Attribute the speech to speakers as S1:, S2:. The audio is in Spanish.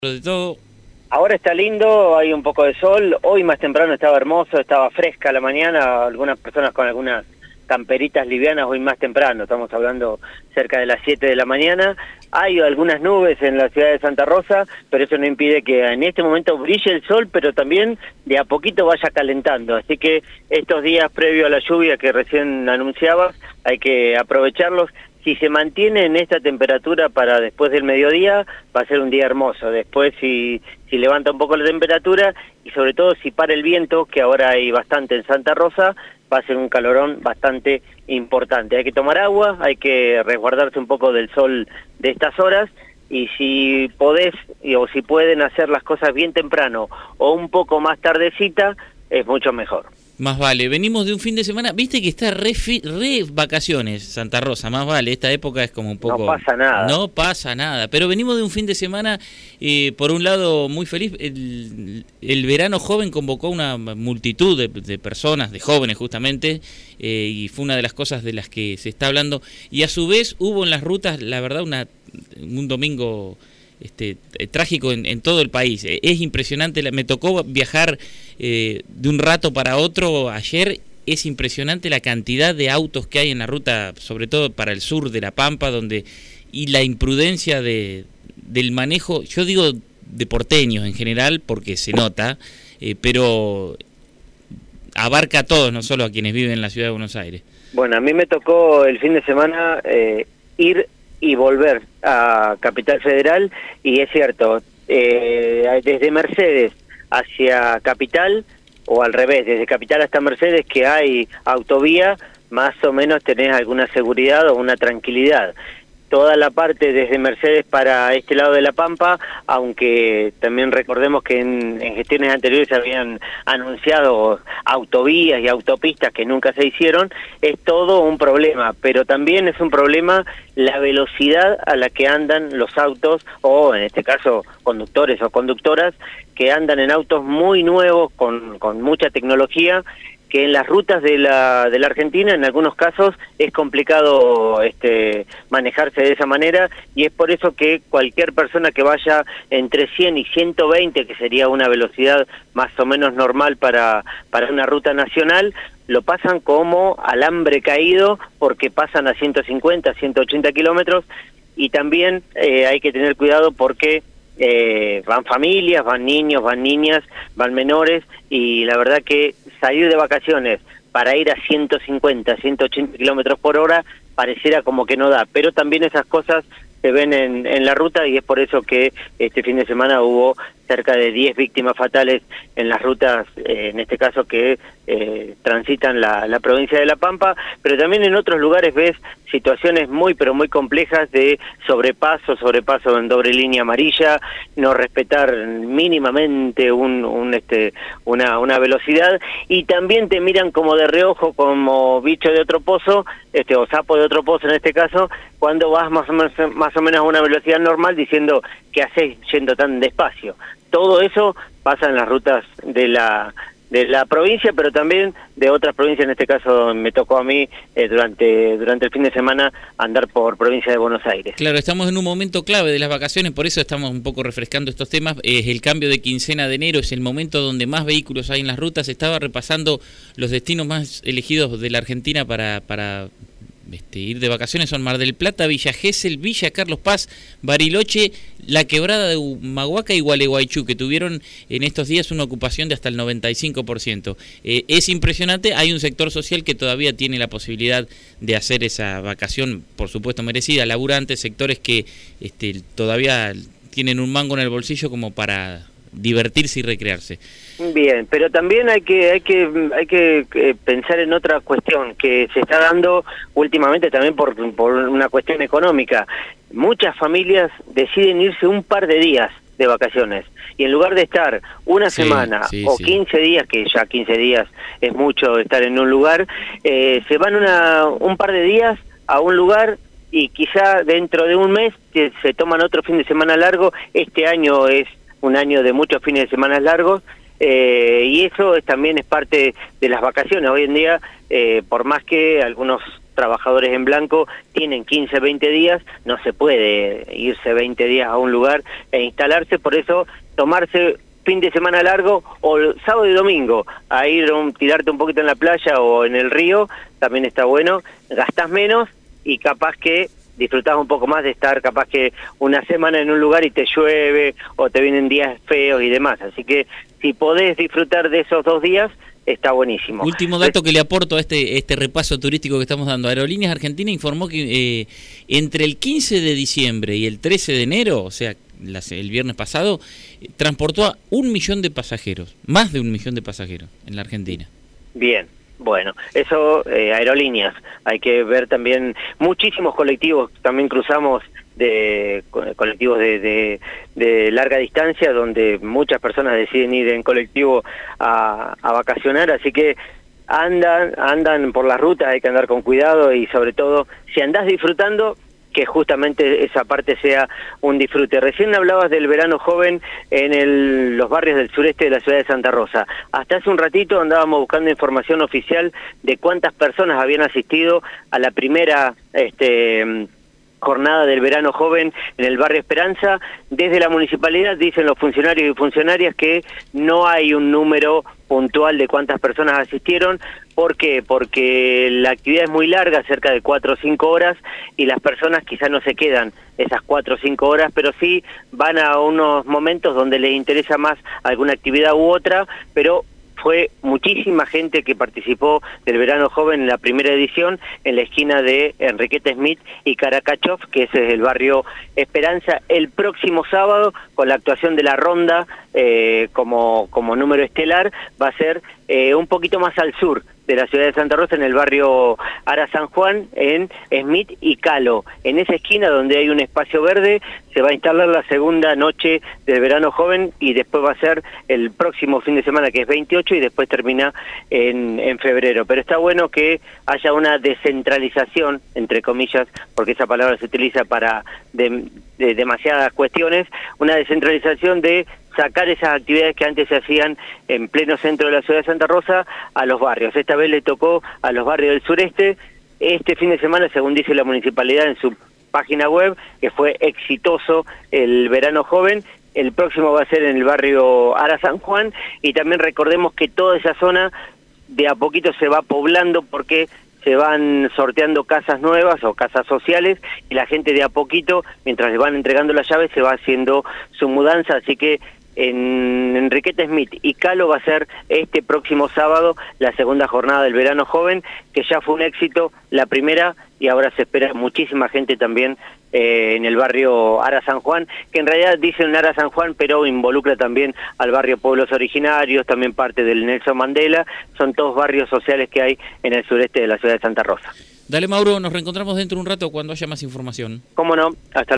S1: De todo.
S2: Ahora está lindo, hay un poco de sol, hoy más temprano estaba hermoso, estaba fresca la mañana, algunas personas con algunas camperitas livianas hoy más temprano, estamos hablando cerca de las 7 de la mañana, hay algunas nubes en la ciudad de Santa Rosa, pero eso no impide que en este momento brille el sol, pero también de a poquito vaya calentando, así que estos días previo a la lluvia que recién anunciabas, hay que aprovecharlos. Si se mantiene en esta temperatura para después del mediodía, va a ser un día hermoso. Después si levanta un poco la temperatura y sobre todo si para el viento, que ahora hay bastante en Santa Rosa, va a ser un calorón bastante importante. Hay que tomar agua, hay que resguardarse un poco del sol de estas horas y si podés o si pueden hacer las cosas bien temprano o un poco más tardecita, es mucho mejor.
S1: Más vale, venimos de un fin de semana, viste que está re vacaciones Santa Rosa, más vale, esta época es como un poco...
S2: No pasa nada.
S1: No pasa nada, pero venimos de un fin de semana, por un lado muy feliz, el verano joven convocó una multitud de personas, de jóvenes justamente, y fue una de las cosas de las que se está hablando, y a su vez hubo en las rutas, la verdad, un domingo... trágico en todo el país. Es impresionante, me tocó viajar de un rato para otro ayer, es impresionante la cantidad de autos que hay en la ruta, sobre todo para el sur de La Pampa, y la imprudencia del manejo, yo digo de porteños en general, porque se nota, pero abarca a todos, no solo a quienes viven en la ciudad de Buenos Aires.
S2: Bueno, a mí me tocó el fin de semana ir y volver a Capital Federal, y es cierto, desde Mercedes hacia Capital, o al revés, desde Capital hasta Mercedes, que hay autovía, más o menos tenés alguna seguridad o una tranquilidad. Toda la parte desde Mercedes para este lado de La Pampa, aunque también recordemos que en gestiones anteriores se habían anunciado autovías y autopistas que nunca se hicieron, es todo un problema, pero también es un problema la velocidad a la que andan los autos, o en este caso conductores o conductoras, que andan en autos muy nuevos, con mucha tecnología, que en las rutas de la Argentina en algunos casos es complicado manejarse de esa manera, y es por eso que cualquier persona que vaya entre 100 y 120, que sería una velocidad más o menos normal para una ruta nacional, lo pasan como alambre caído porque pasan a 150, 180 kilómetros, y también hay que tener cuidado porque van familias, van niños, van niñas, van menores, y la verdad que salir de vacaciones para ir a 150, 180 kilómetros por hora pareciera como que no da, pero también esas cosas se ven en la ruta, y es por eso que este fin de semana hubo cerca de 10 víctimas fatales en las rutas, en este caso que transitan la provincia de La Pampa, pero también en otros lugares ves situaciones muy pero muy complejas de sobrepaso en doble línea amarilla, no respetar mínimamente una velocidad, y también te miran como de reojo, como bicho de otro pozo, o sapo de otro pozo en este caso, cuando vas más o menos a una velocidad normal, diciendo ¿qué haces yendo tan despacio? Todo eso pasa en las rutas de la provincia, pero también de otras provincias. En este caso me tocó a mí durante el fin de semana andar por provincia de Buenos Aires.
S1: Claro, estamos en un momento clave de las vacaciones, por eso estamos un poco refrescando estos temas. Es el cambio de quincena de enero, es el momento donde más vehículos hay en las rutas. Estaba repasando los destinos más elegidos de la Argentina para ir de vacaciones. Son Mar del Plata, Villa Gesell, Villa Carlos Paz, Bariloche, La Quebrada de Humahuaca y Gualeguaychú, que tuvieron en estos días una ocupación de hasta el 95%. Es impresionante, hay un sector social que todavía tiene la posibilidad de hacer esa vacación, por supuesto merecida, laburantes, sectores que todavía tienen un mango en el bolsillo como para divertirse y recrearse.
S2: Bien, pero también hay que pensar en otra cuestión que se está dando últimamente también por una cuestión económica. Muchas familias deciden irse un par de días de vacaciones, y en lugar de estar una semana o 15 días, que ya 15 días es mucho estar en un lugar, se van un par de días a un lugar, y quizá dentro de un mes se toman otro fin de semana largo. Este año es un año de muchos fines de semana largos, y eso también es parte de las vacaciones. Hoy en día, por más que algunos trabajadores en blanco tienen 15, 20 días, no se puede irse 20 días a un lugar e instalarse, por eso tomarse fin de semana largo o sábado y domingo a ir tirarte un poquito en la playa o en el río, también está bueno, gastás menos y capaz que disfrutás un poco más de estar capaz que una semana en un lugar y te llueve o te vienen días feos y demás, así que si podés disfrutar de esos 2 días, está buenísimo.
S1: Último dato que le aporto a este repaso turístico que estamos dando. Aerolíneas Argentina informó que entre el 15 de diciembre y el 13 de enero, o sea, el viernes pasado, transportó a 1 millón de pasajeros, más de 1 millón de pasajeros en la Argentina.
S2: Bien, bueno, eso aerolíneas, hay que ver también muchísimos colectivos, también cruzamos de colectivos de larga distancia donde muchas personas deciden ir en colectivo a vacacionar, así que andan por las rutas, hay que andar con cuidado y sobre todo si andás disfrutando, que justamente esa parte sea un disfrute. Recién hablabas del verano joven en los barrios del sureste de la ciudad de Santa Rosa. Hasta hace un ratito andábamos buscando información oficial de cuántas personas habían asistido a la primera jornada del verano joven en el barrio Esperanza. Desde la municipalidad dicen los funcionarios y funcionarias que no hay un número puntual de cuántas personas asistieron. ¿Por qué? Porque la actividad es muy larga, cerca de 4 o 5 horas, y las personas quizás no se quedan esas 4 o 5 horas, pero sí van a unos momentos donde les interesa más alguna actividad u otra, pero fue muchísima gente que participó del verano joven en la primera edición en la esquina de Enriqueta Smith y Karakachov, que ese es el barrio Esperanza. El próximo sábado, con la actuación de la Ronda como número estelar, va a ser un poquito más al sur de la ciudad de Santa Rosa, en el barrio Ara San Juan, en Smith y Calo. En esa esquina donde hay un espacio verde se va a instalar la segunda noche del verano joven y después va a ser el próximo fin de semana, que es 28, y después termina en febrero. Pero está bueno que haya una descentralización, entre comillas, porque esa palabra se utiliza para de demasiadas cuestiones, una descentralización de sacar esas actividades que antes se hacían en pleno centro de la ciudad de Santa Rosa a los barrios. Esta vez le tocó a los barrios del sureste. Este fin de semana, según dice la municipalidad en su página web, que fue exitoso el verano joven. El próximo va a ser en el barrio Ara San Juan, y también recordemos que toda esa zona de a poquito se va poblando porque se van sorteando casas nuevas o casas sociales y la gente de a poquito, mientras le van entregando las llaves, se va haciendo su mudanza, así que en Enriqueta Smith y Calo va a ser este próximo sábado la segunda jornada del verano joven, que ya fue un éxito la primera y ahora se espera muchísima gente también en el barrio Ara San Juan, que en realidad dicen Ara San Juan, pero involucra también al barrio Pueblos Originarios, también parte del Nelson Mandela, son todos barrios sociales que hay en el sureste de la ciudad de Santa Rosa.
S1: Dale, Mauro, nos reencontramos dentro de un rato cuando haya más información.
S2: ¿Cómo no? Hasta